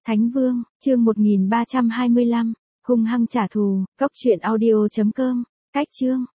Thánh Vương, chương 1325, hung hăng trả thù, cốc truyện audio.com, cách chương.